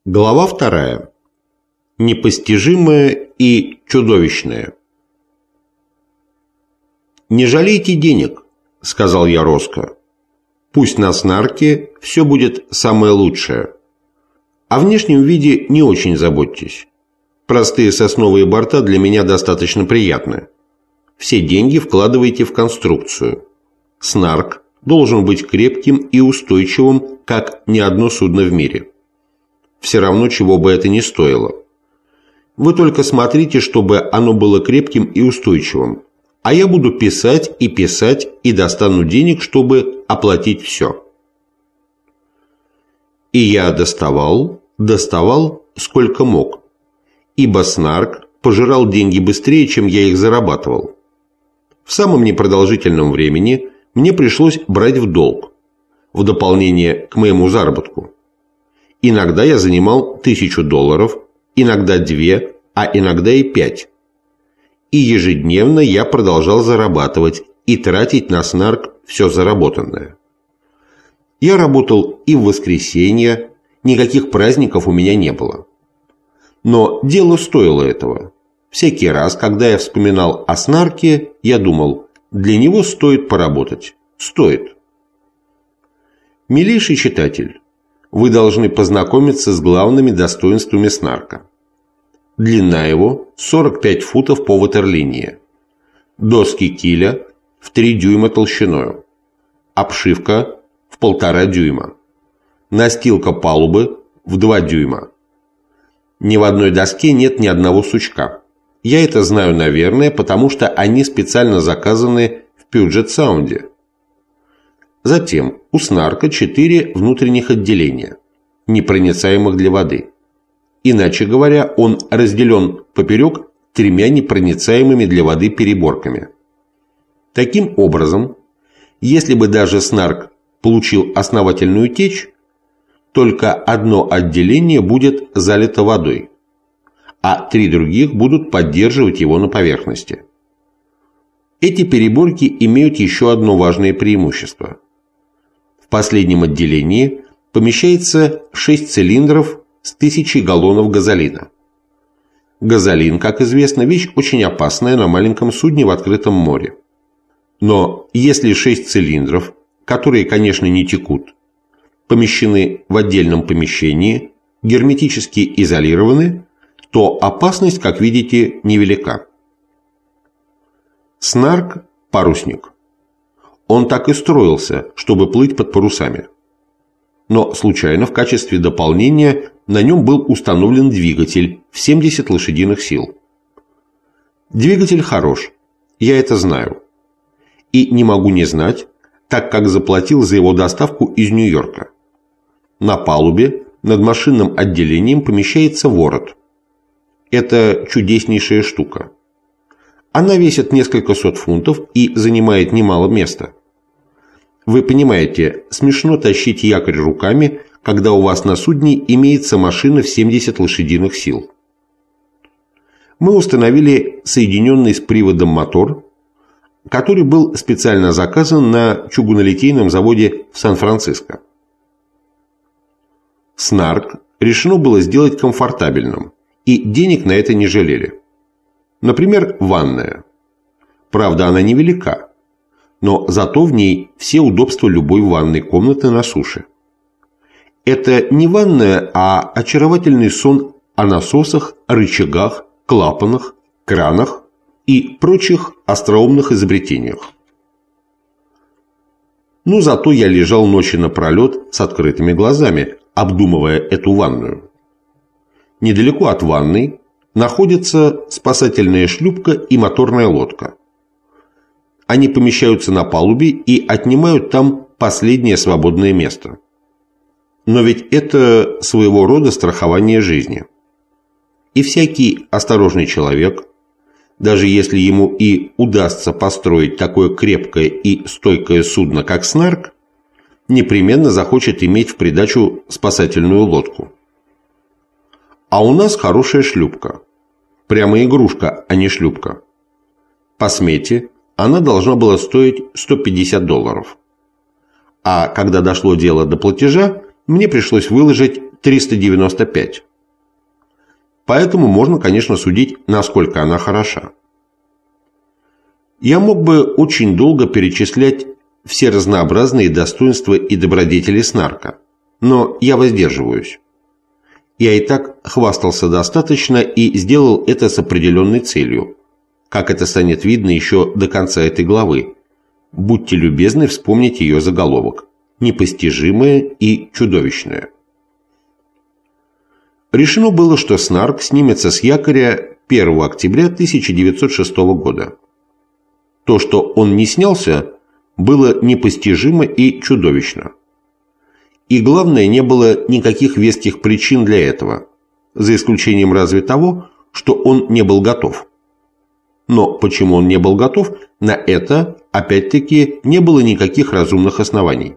Глава 2. Непостижимое и чудовищное. «Не жалейте денег», — сказал я Роско. «Пусть на снарке все будет самое лучшее. О внешнем виде не очень заботьтесь. Простые сосновые борта для меня достаточно приятны. Все деньги вкладывайте в конструкцию. Снарк должен быть крепким и устойчивым, как ни одно судно в мире. Все равно, чего бы это ни стоило. Вы только смотрите, чтобы оно было крепким и устойчивым, а я буду писать и достану денег, чтобы оплатить все». И я доставал, сколько мог, ибо снарк пожирал деньги быстрее, чем я их зарабатывал. В самом непродолжительном времени мне пришлось брать в долг, в дополнение к моему заработку. Иногда я занимал $1000, иногда 2, а иногда и 5. И ежедневно я продолжал зарабатывать и тратить на снарк все заработанное. Я работал и в воскресенье, никаких праздников у меня не было. Но дело стоило этого. Всякий раз, когда я вспоминал о снарке, я думал, для него стоит поработать. Стоит. Милейший читатель, вы должны познакомиться с главными достоинствами снарка. Длина его 45 футов по ватерлинии. Доски киля в 3 дюйма толщиною. Обшивка в 1,5 дюйма. Настилка палубы в 2 дюйма. Ни в одной доске нет ни одного сучка. Я это знаю, наверное, потому что они специально заказаны в Пьюджет-Саунде. Затем у снарка 4 внутренних отделения, непроницаемых для воды. Иначе говоря, он разделен поперек 3 непроницаемыми для воды переборками. Таким образом, если бы даже снарк получил основательную течь, только одно отделение будет залито водой, а 3 других будут поддерживать его на поверхности. Эти переборки имеют еще одно важное преимущество. В последнем отделении помещается 6 цилиндров с 1000 галлонов газолина. Газолин, как известно, вещь очень опасная на маленьком судне в открытом море. Но если 6 цилиндров, которые, конечно, не текут, помещены в отдельном помещении, герметически изолированы, то опасность, как видите, невелика. Снарк – парусник. Он так и строился, чтобы плыть под парусами. Но случайно в качестве дополнения на нем был установлен двигатель в 70 лошадиных сил. Двигатель хорош, я это знаю. И не могу не знать, так как заплатил за его доставку из Нью-Йорка. На палубе над машинным отделением помещается ворот. Это чудеснейшая штука. Она весит несколько сот фунтов и занимает немало места. Вы понимаете, смешно тащить якорь руками, когда у вас на судне имеется машина в 70 лошадиных сил. Мы установили соединенный с приводом мотор, который был специально заказан на чугунолитейном заводе в Сан-Франциско. Снарк решено было сделать комфортабельным, и денег на это не жалели. Например, ванная. Правда, она невелика, но зато в ней все удобства любой ванной комнаты на суше. Это не ванная, а очаровательный сон о насосах, рычагах, клапанах, кранах и прочих остроумных изобретениях. Но зато я лежал ночи напролет с открытыми глазами, обдумывая эту ванную. Недалеко от ванной находится спасательная шлюпка и моторная лодка. Они помещаются на палубе и отнимают там последнее свободное место. Но ведь это своего рода страхование жизни. И всякий осторожный человек, даже если ему и удастся построить такое крепкое и стойкое судно, как снарк, непременно захочет иметь в придачу спасательную лодку. А у нас хорошая шлюпка. Прямо игрушка, а не шлюпка. По смете она должна была стоить $150. А когда дошло дело до платежа, мне пришлось выложить 395. Поэтому можно, конечно, судить, насколько она хороша. Я мог бы очень долго перечислять все разнообразные достоинства и добродетели снарка, но я воздерживаюсь. Я и так хвастался достаточно и сделал это с определенной целью, как это станет видно еще до конца этой главы. Будьте любезны вспомнить ее заголовок: «Непостижимое и чудовищное». Решено было, что снарк снимется с якоря 1 октября 1906 года. То, что он не снялся, было непостижимо и чудовищно. И главное, не было никаких веских причин для этого, за исключением разве того, что он не был готов. Но почему он не был готов, на это, опять-таки, не было никаких разумных оснований.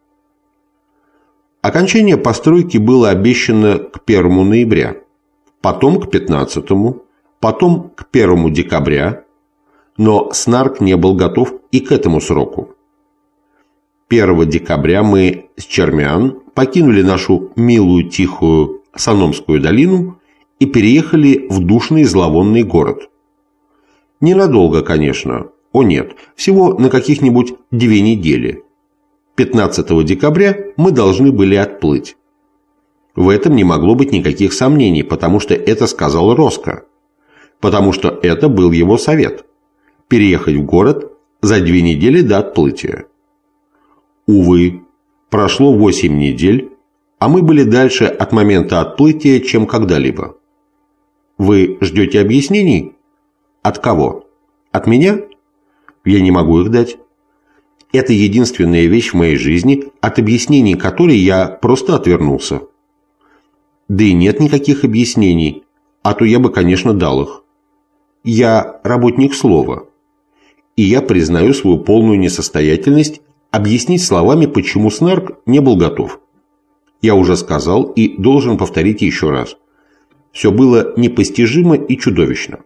Окончание постройки было обещано к 1 ноября, потом к 15, потом к 1 декабря, но снарк не был готов и к этому сроку. 1 декабря мы с Чермян покинули нашу милую тихую Саномскую долину и переехали в душный зловонный город. Ненадолго, конечно, о нет, всего на каких-нибудь 2 недели. 15 декабря мы должны были отплыть. В этом не могло быть никаких сомнений, потому что это сказал Роско, потому что это был его совет – переехать в город за 2 недели до отплытия. Увы, прошло 8 недель, а мы были дальше от момента отплытия, чем когда-либо. Вы ждете объяснений? От кого? От меня? Я не могу их дать. Это единственная вещь в моей жизни, от объяснений которой я просто отвернулся. Да и нет никаких объяснений, а то я бы, конечно, дал их. Я работник слова, и я признаю свою полную несостоятельность объяснить словами, почему снарк не был готов. Я уже сказал и должен повторить еще раз. Все было непостижимо и чудовищно.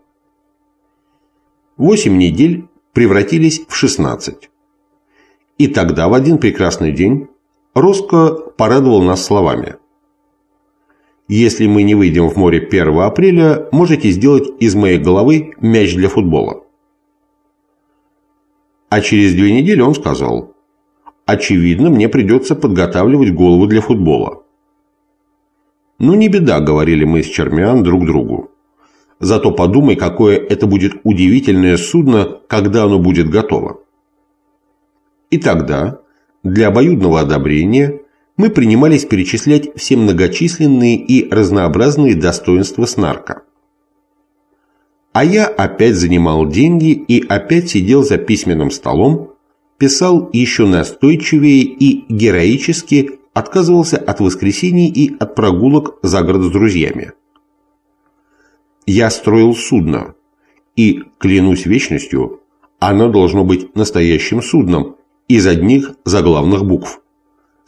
8 недель превратились в 16. И тогда, в один прекрасный день, Роско порадовал нас словами: «Если мы не выйдем в море 1 апреля, можете сделать из моей головы мяч для футбола». А через 2 недели он сказал: «Очевидно, мне придется подготавливать голову для футбола». «Ну, не беда», — говорили мы с Чермян друг другу. «Зато подумай, какое это будет удивительное судно, когда оно будет готово». И тогда, для обоюдного одобрения, мы принимались перечислять все многочисленные и разнообразные достоинства снарка. А я опять занимал деньги и опять сидел за письменным столом, писал еще настойчивее и героически отказывался от воскресений и от прогулок за город с друзьями. Я строил судно, и, клянусь вечностью, оно должно быть настоящим судном из одних заглавных букв –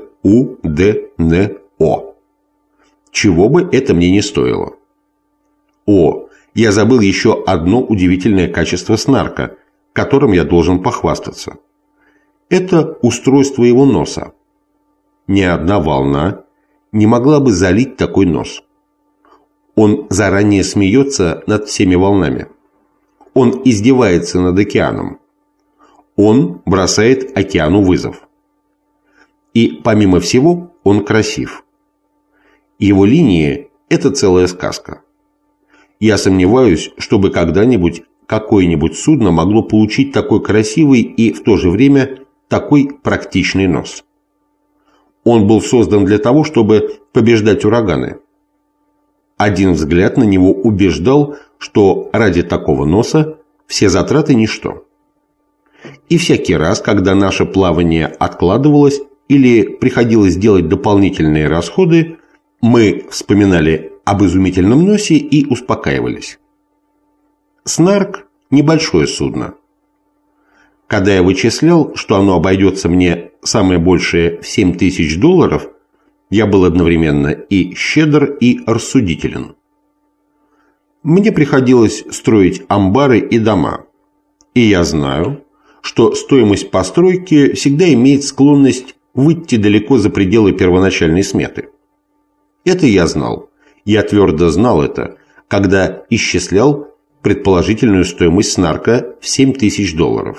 С-У-Д-Н-О. Чего бы это мне не стоило. О, я забыл еще одно удивительное качество снарка, которым я должен похвастаться. Это устройство его носа. Ни одна волна не могла бы залить такой нос. Он заранее смеется над всеми волнами. Он издевается над океаном. Он бросает океану вызов. И, помимо всего, он красив. Его линии – это целая сказка. Я сомневаюсь, чтобы когда-нибудь какое-нибудь судно могло получить такой красивый и в то же время такой практичный нос. Он был создан для того, чтобы побеждать ураганы. Один взгляд на него убеждал, что ради такого носа все затраты – ничто. И всякий раз, когда наше плавание откладывалось или приходилось делать дополнительные расходы, мы вспоминали об изумительном носе и успокаивались. Снарк – небольшое судно. Когда я вычислял, что оно обойдется мне самое большее в $7000, я был одновременно и щедр, и рассудителен. Мне приходилось строить амбары и дома, и я знаю, что стоимость постройки всегда имеет склонность выйти далеко за пределы первоначальной сметы. Это я знал. Я твердо знал это, когда исчислял предположительную стоимость снарка в $7000.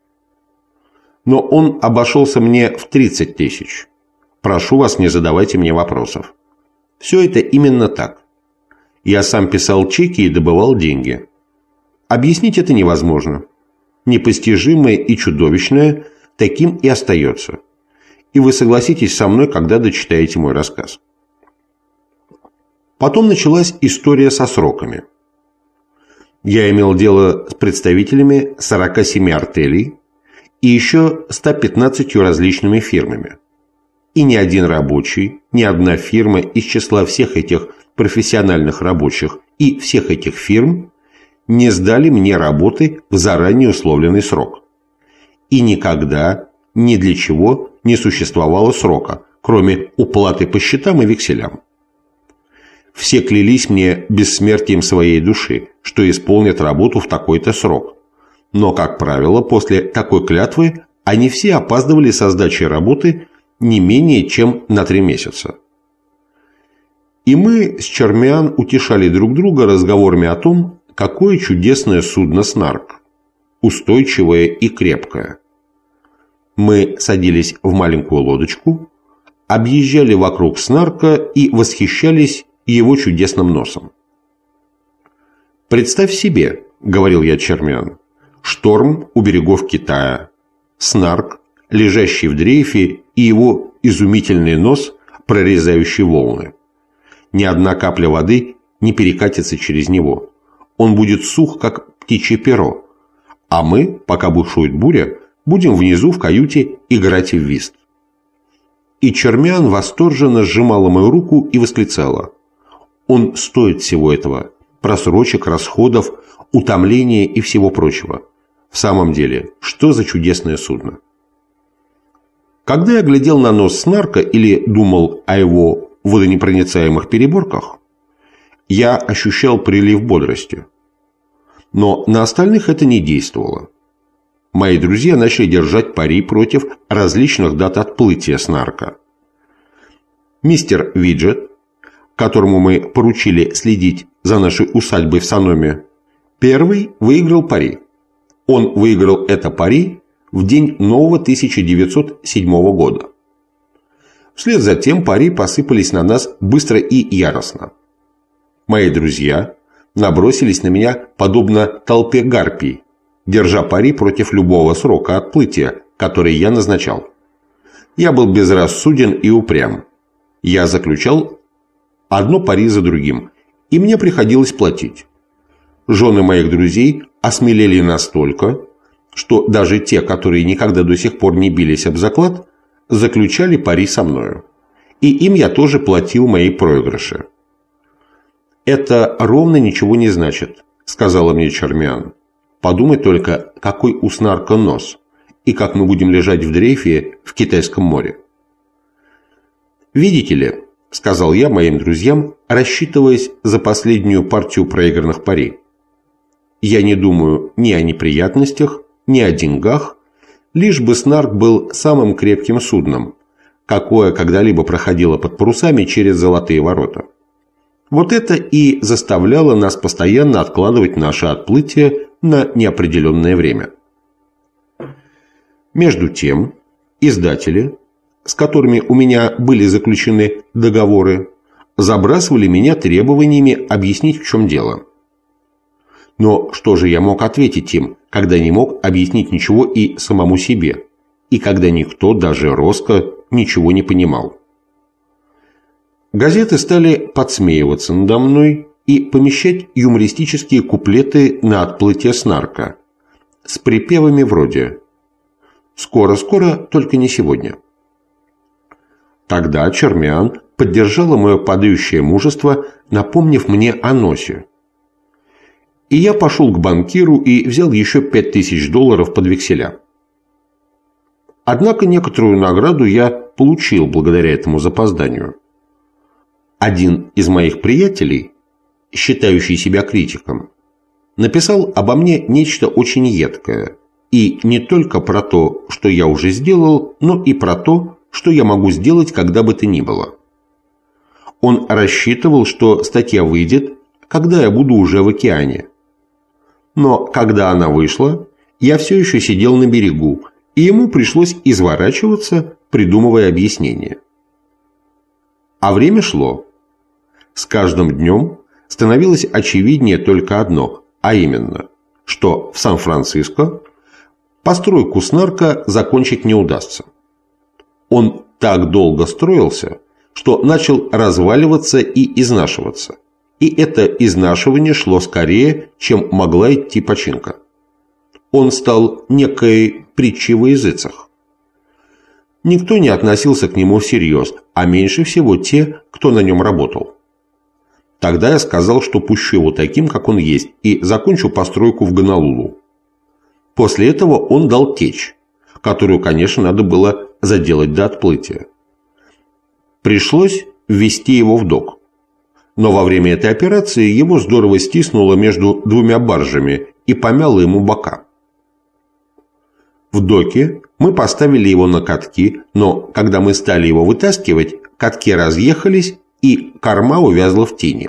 Но он обошелся мне в 30 тысяч. Прошу вас, не задавайте мне вопросов. Все это именно так. Я сам писал чеки и добывал деньги. Объяснить это невозможно. Непостижимое и чудовищное таким и остается. И вы согласитесь со мной, когда дочитаете мой рассказ. Потом началась история со сроками. Я имел дело с представителями 47 артелей и еще 115 различными фирмами. И ни один рабочий, ни одна фирма из числа всех этих профессиональных рабочих и всех этих фирм не сдали мне работы в заранее условленный срок. И никогда, ни для чего не существовало срока, кроме уплаты по счетам и векселям. Все клялись мне бессмертием своей души, что исполнят работу в такой-то срок. Но, как правило, после такой клятвы они все опаздывали со сдачей работы не менее чем на 3 месяца. И мы с Чермиан утешали друг друга разговорами о том, какое чудесное судно «Снарк», устойчивое и крепкое. Мы садились в маленькую лодочку, объезжали вокруг «Снарка» и восхищались его чудесным носом. «Представь себе, — говорил я Чермиан, — шторм у берегов Китая, «Снарк», лежащий в дрейфе, и его изумительный нос, прорезающий волны. Ни одна капля воды не перекатится через него. Он будет сух, как птичье перо. А мы, пока бушует буря, будем внизу в каюте играть в вист». И Чермиан восторженно сжимала мою руку и восклицала: «Он стоит всего этого, просрочек, расходов, утомления и всего прочего. В самом деле, что за чудесное судно!» Когда я глядел на нос «Снарка» или думал о его водонепроницаемых переборках, я ощущал прилив бодрости. Но на остальных это не действовало. Мои друзья начали держать пари против различных дат отплытия «Снарка». Мистер Виджет, которому мы поручили следить за нашей усадьбой в Саноме, первый выиграл пари. Он выиграл это пари в день нового 1907 года. Вслед за тем пари посыпались на нас быстро и яростно. Мои друзья набросились на меня подобно толпе гарпий, держа пари против любого срока отплытия, который я назначал. Я был безрассуден и упрям. Я заключал одно пари за другим, и мне приходилось платить. Жены моих друзей осмелели настолько, что даже те, которые никогда до сих пор не бились об заклад, заключали пари со мною. И им я тоже платил мои проигрыши. «Это ровно ничего не значит», — сказала мне Чермиан. «Подумай только, какой у «Снарка» нос, и как мы будем лежать в дрейфе в Китайском море». «Видите ли», — сказал я моим друзьям, рассчитываясь за последнюю партию проигранных пари, «я не думаю ни о неприятностях, ни о деньгах, лишь бы «Снарк» был самым крепким судном, какое когда-либо проходило под парусами через золотые ворота. Вот это и заставляло нас постоянно откладывать наше отплытие на неопределенное время. Между тем, издатели, с которыми у меня были заключены договоры, забрасывали меня требованиями объяснить, в чем дело. Но что же я мог ответить им, когда не мог объяснить ничего и самому себе, и когда никто, даже Роско, ничего не понимал? Газеты стали подсмеиваться надо мной и помещать юмористические куплеты на отплытие «Снарка» с припевами вроде «Скоро-скоро, только не сегодня». Тогда Чермиан поддержала мое падающее мужество, напомнив мне о носе. И я пошел к банкиру и взял еще $5000 под векселя. Однако некоторую награду я получил благодаря этому запозданию. Один из моих приятелей, считающий себя критиком, написал обо мне нечто очень едкое, и не только про то, что я уже сделал, но и про то, что я могу сделать когда бы то ни было. Он рассчитывал, что статья выйдет, когда я буду уже в океане. Но когда она вышла, я все еще сидел на берегу, и ему пришлось изворачиваться, придумывая объяснение. А время шло. С каждым днем становилось очевиднее только одно, а именно, что в Сан-Франциско постройку снарка закончить не удастся. Он так долго строился, что начал разваливаться и изнашиваться. И это изнашивание шло скорее, чем могла идти починка. Он стал некой притчей во языцах. Никто не относился к нему всерьез, а меньше всего те, кто на нем работал. Тогда я сказал, что пущу его таким, как он есть, и закончу постройку в Гонолулу. После этого он дал течь, которую, конечно, надо было заделать до отплытия. Пришлось ввести его в док. Но во время этой операции его здорово стиснуло между двумя баржами и помяло ему бока. В доке мы поставили его на катки, но когда мы стали его вытаскивать, катки разъехались, и корма увязла в тени.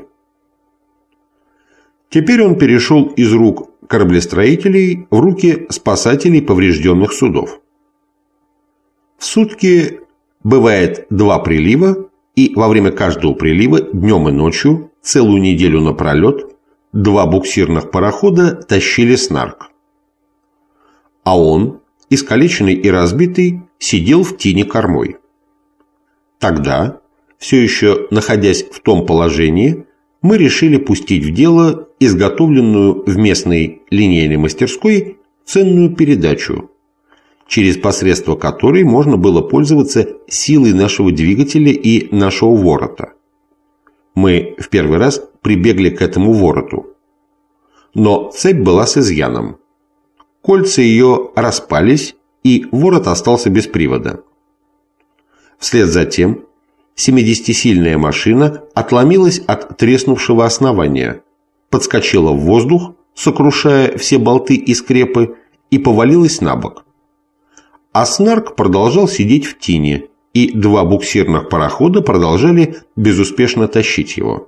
Теперь он перешел из рук кораблестроителей в руки спасателей поврежденных судов. В сутки бывает 2 прилива, и во время каждого прилива днем и ночью, целую неделю напролет, 2 буксирных парохода тащили снарк. А он, искалеченный и разбитый, сидел в тени кормой. Тогда, все еще находясь в том положении, мы решили пустить в дело изготовленную в местной линейной мастерской ценную передачу, через посредство которой можно было пользоваться силой нашего двигателя и нашего ворота. Мы в первый раз прибегли к этому вороту. Но цепь была с изъяном. Кольца ее распались, и ворот остался без привода. Вслед за тем 70-сильная машина отломилась от треснувшего основания, подскочила в воздух, сокрушая все болты и скрепы, и повалилась на бок. А снарк продолжал сидеть в тине, и 2 буксирных парохода продолжали безуспешно тащить его.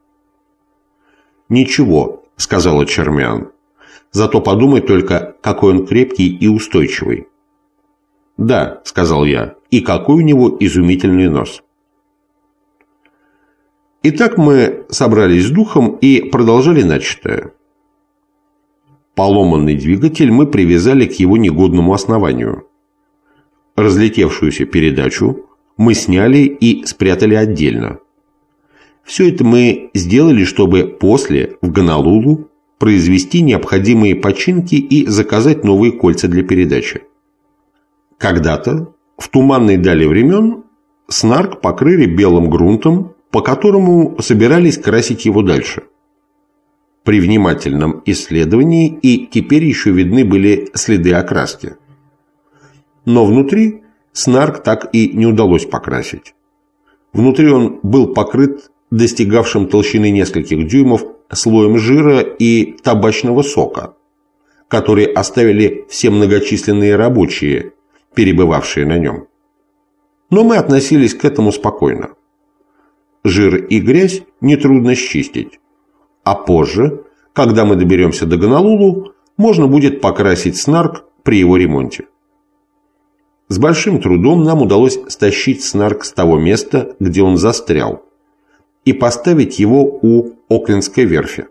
«Ничего», — сказала Чермян, — «зато подумай только, какой он крепкий и устойчивый». «Да», — сказал я, — «и какой у него изумительный нос». Итак, мы собрались с духом и продолжали начатое. Поломанный двигатель мы привязали к его негодному основанию. Разлетевшуюся передачу мы сняли и спрятали отдельно. Все это мы сделали, чтобы после, в Гонолулу, произвести необходимые починки и заказать новые кольца для передачи. Когда-то, в туманной дали времен, снарк покрыли белым грунтом, по которому собирались красить его дальше. При внимательном исследовании и теперь еще видны были следы окраски. Но внутри снарк так и не удалось покрасить. Внутри он был покрыт достигавшим толщины нескольких дюймов слоем жира и табачного сока, который оставили все многочисленные рабочие, перебывавшие на нем. Но мы относились к этому спокойно. Жир и грязь нетрудно счистить, а позже, когда мы доберемся до Гонолулу, можно будет покрасить снарк при его ремонте. С большим трудом нам удалось стащить снарк с того места, где он застрял, и поставить его у Оклендской верфи.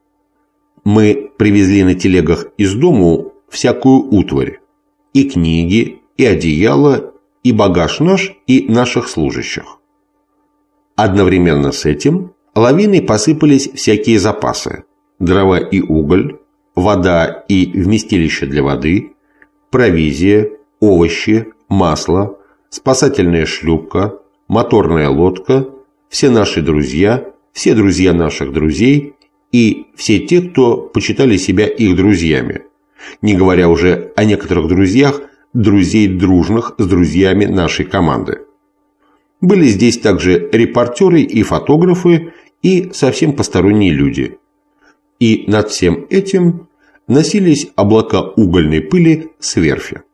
Мы привезли на телегах из дому всякую утварь, и книги, и одеяло, и багаж наш, и наших служащих. Одновременно с этим лавиной посыпались всякие запасы: дрова и уголь, вода и вместилище для воды, провизия, овощи, масло, спасательная шлюпка, моторная лодка, все наши друзья, все друзья наших друзей и все те, кто почитали себя их друзьями, не говоря уже о некоторых друзьях, друзей дружных с друзьями нашей команды. Были здесь также репортеры и фотографы и совсем посторонние люди. И над всем этим носились облака угольной пыли с верфи.